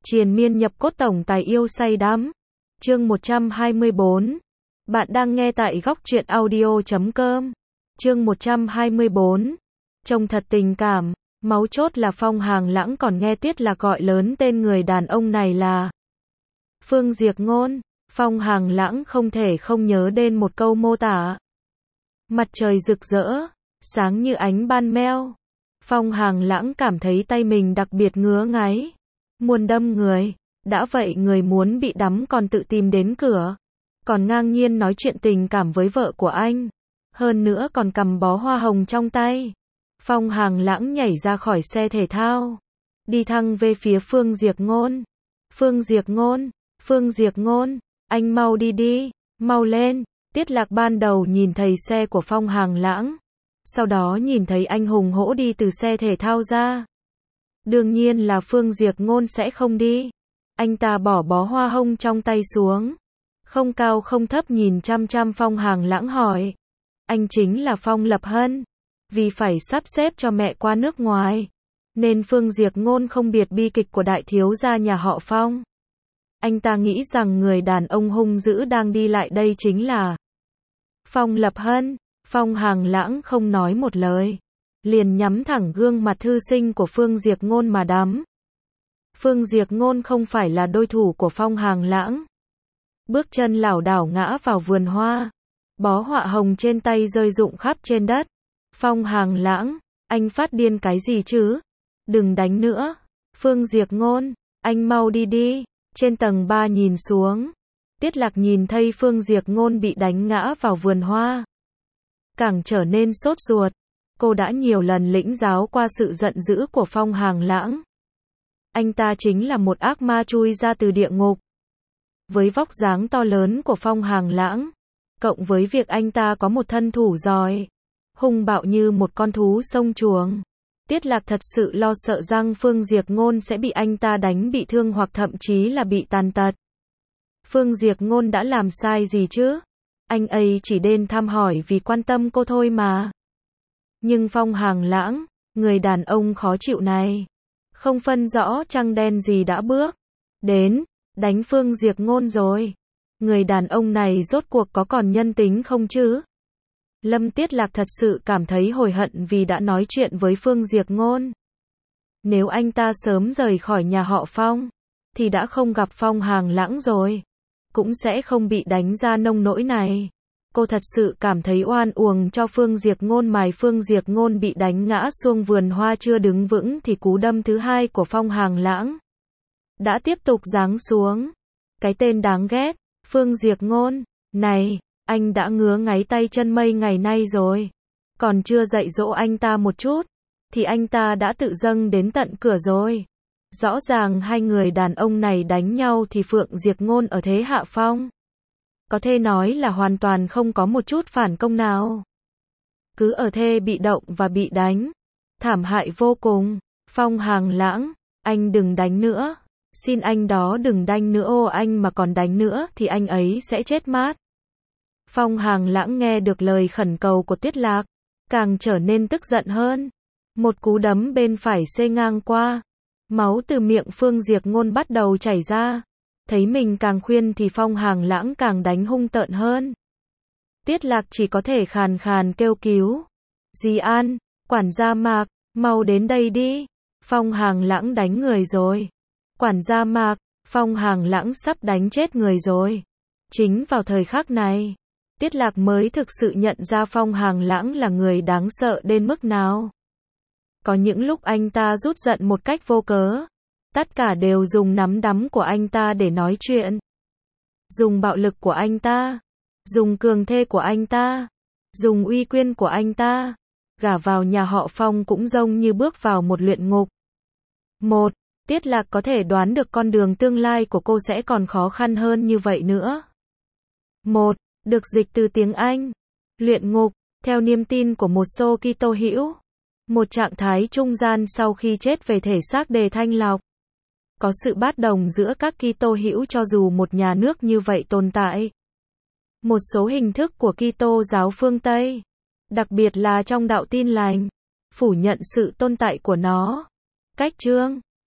Triền miên nhập cốt tổng tài yêu say đắm. Chương 124. Bạn đang nghe tại góc truyện audio.com. Chương 124. Trông thật tình cảm, máu chốt là Phong Hàng Lãng còn nghe Tiết Lạc gọi lớn tên người đàn ông này là Phương Diệp Ngôn. Phong Hàng Lãng không thể không nhớ đến một câu mô tả. Mặt trời rực rỡ, sáng như ánh ban meo. Phong Hàng Lãng cảm thấy tay mình đặc biệt ngứa ngáy, muốn đâm người. Đã vậy người muốn bị đắm còn tự tìm đến cửa, còn ngang nhiên nói chuyện tình cảm với vợ của anh, hơn nữa còn cầm bó hoa hồng trong tay. Phong Hàng Lãng nhảy ra khỏi xe thể thao, đi thẳng về phía Phương Diệp Ngôn. Phương Diệp Ngôn, Phương Diệp Ngôn, anh mau đi đi, mau lên. Tiết Lạc ban đầu nhìn thấy xe của Phong Hàng Lãng, sau đó nhìn thấy anh hùng hổ đi từ xe thể thao ra. Đương nhiên là Phương Diệp Ngôn sẽ không đi. Anh ta bỏ bó hoa hồng trong tay xuống, không cao không thấp nhìn chăm chăm Phong Hàng Lãng hỏi. Anh chính là Phong Lập Hân. Vì phải sắp xếp cho mẹ qua nước ngoài, nên Phương Diệp Ngôn không biết bi kịch của đại thiếu gia nhà họ Phong. Anh ta nghĩ rằng người đàn ông hung dữ đang đi lại đây chính là Phong Lập Hân. Phong Hàng Lãng không nói một lời, liền nhắm thẳng gương mặt thư sinh của Phương Diệp Ngôn mà đắm. Phương Diệp Ngôn không phải là đối thủ của Phong Hàng Lãng. Bước chân lảo đảo ngã vào vườn hoa, bó họa hồng trên tay rơi rụng khắp trên đất. Phong Hàng Lãng, anh phát điên cái gì chứ? Đừng đánh nữa. Phương Diệp Ngôn, anh mau đi đi. Trên tầng 3 nhìn xuống, Tiết Lạc nhìn thấy Phương Diệp Ngôn bị đánh ngã vào vườn hoa, càng trở nên sốt ruột. Cô đã nhiều lần lĩnh giáo qua sự giận dữ của Phong Hàng Lãng. Anh ta chính là một ác ma chui ra từ địa ngục. Với vóc dáng to lớn của Phong Hàng Lãng, cộng với việc anh ta có một thân thủ giỏi, hung bạo như một con thú sông chuồng, Tiết Lạc thật sự lo sợ rằng Phương Diệp Ngôn sẽ bị anh ta đánh bị thương hoặc thậm chí là bị tàn tật. Phương Diệp Ngôn đã làm sai gì chứ? Anh ấy chỉ đến thăm hỏi vì quan tâm cô thôi mà. Nhưng Phong Hàng Lãng, người đàn ông khó chịu này, không phân rõ trắng đen gì đã bước đến, đánh Phương Diệp Ngôn rồi. Người đàn ông này rốt cuộc có còn nhân tính không chứ? Lâm Tiết Lạc thật sự cảm thấy hối hận vì đã nói chuyện với Phương Diệp Ngôn. Nếu anh ta sớm rời khỏi nhà họ Phong, thì đã không gặp Phong Hàng Lãng rồi, cũng sẽ không bị đánh ra nông nỗi này. Cô thật sự cảm thấy oan uổng cho Phương Diệp Ngôn mà Phương Diệp Ngôn bị đánh ngã xuống vườn hoa chưa đứng vững thì cú đâm thứ hai của Phong Hàng Lãng đã tiếp tục giáng xuống. Cái tên đáng ghét, Phương Diệp Ngôn, này, anh đã ngứa ngáy tay chân mấy ngày nay rồi, còn chưa dạy dỗ anh ta một chút, thì anh ta đã tự dâng đến tận cửa rồi. Rõ ràng hai người đàn ông này đánh nhau thì Phương Diệp Ngôn ở thế hạ phong, có thể nói là hoàn toàn không có một chút phản công nào, cứ ở thế bị động và bị đánh, thảm hại vô cùng. Phong Hàng Lãng, anh đừng đánh nữa, xin anh đó đừng đánh nữa, ô anh mà còn đánh nữa thì anh ấy sẽ chết mát. Phong Hàng Lãng nghe được lời khẩn cầu của Tiết Lạc, càng trở nên tức giận hơn. Một cú đấm bên phải xê ngang qua, máu từ miệng Phương Diệp Ngôn bắt đầu chảy ra. Thấy mình càng khuyên thì Phong Hàng Lãng càng đánh hung tợn hơn. Tiết Lạc chỉ có thể khàn khàn kêu cứu. Dì An, quản gia Mạc, mau đến đây đi. Phong Hàng Lãng đánh người rồi. Quản gia Mạc, Phong Hàng Lãng sắp đánh chết người rồi. Chính vào thời khắc này, Tiết Lạc mới thực sự nhận ra Phong Hàng Lãng là người đáng sợ đến mức nào. Có những lúc anh ta rút giận một cách vô cớ, tất cả đều dùng nắm đấm của anh ta để nói chuyện, dùng bạo lực của anh ta, dùng cường thế của anh ta, dùng uy quyền của anh ta. Gả vào nhà họ Phong cũng giống như bước vào một luyện ngục. Tiết Lạc có thể đoán được con đường tương lai của cô sẽ còn khó khăn hơn như vậy nữa. Được dịch từ tiếng Anh. Luyện ngục, theo niềm tin của một số Kitô hữu, một trạng thái trung gian sau khi chết về thể xác để thanh lọc. Có sự bất đồng giữa các Kitô hữu cho dù một nhà nước như vậy tồn tại. Một số hình thức của Kitô giáo phương Tây, đặc biệt là trong đạo Tin Lành, phủ nhận sự tồn tại của nó. Cách chương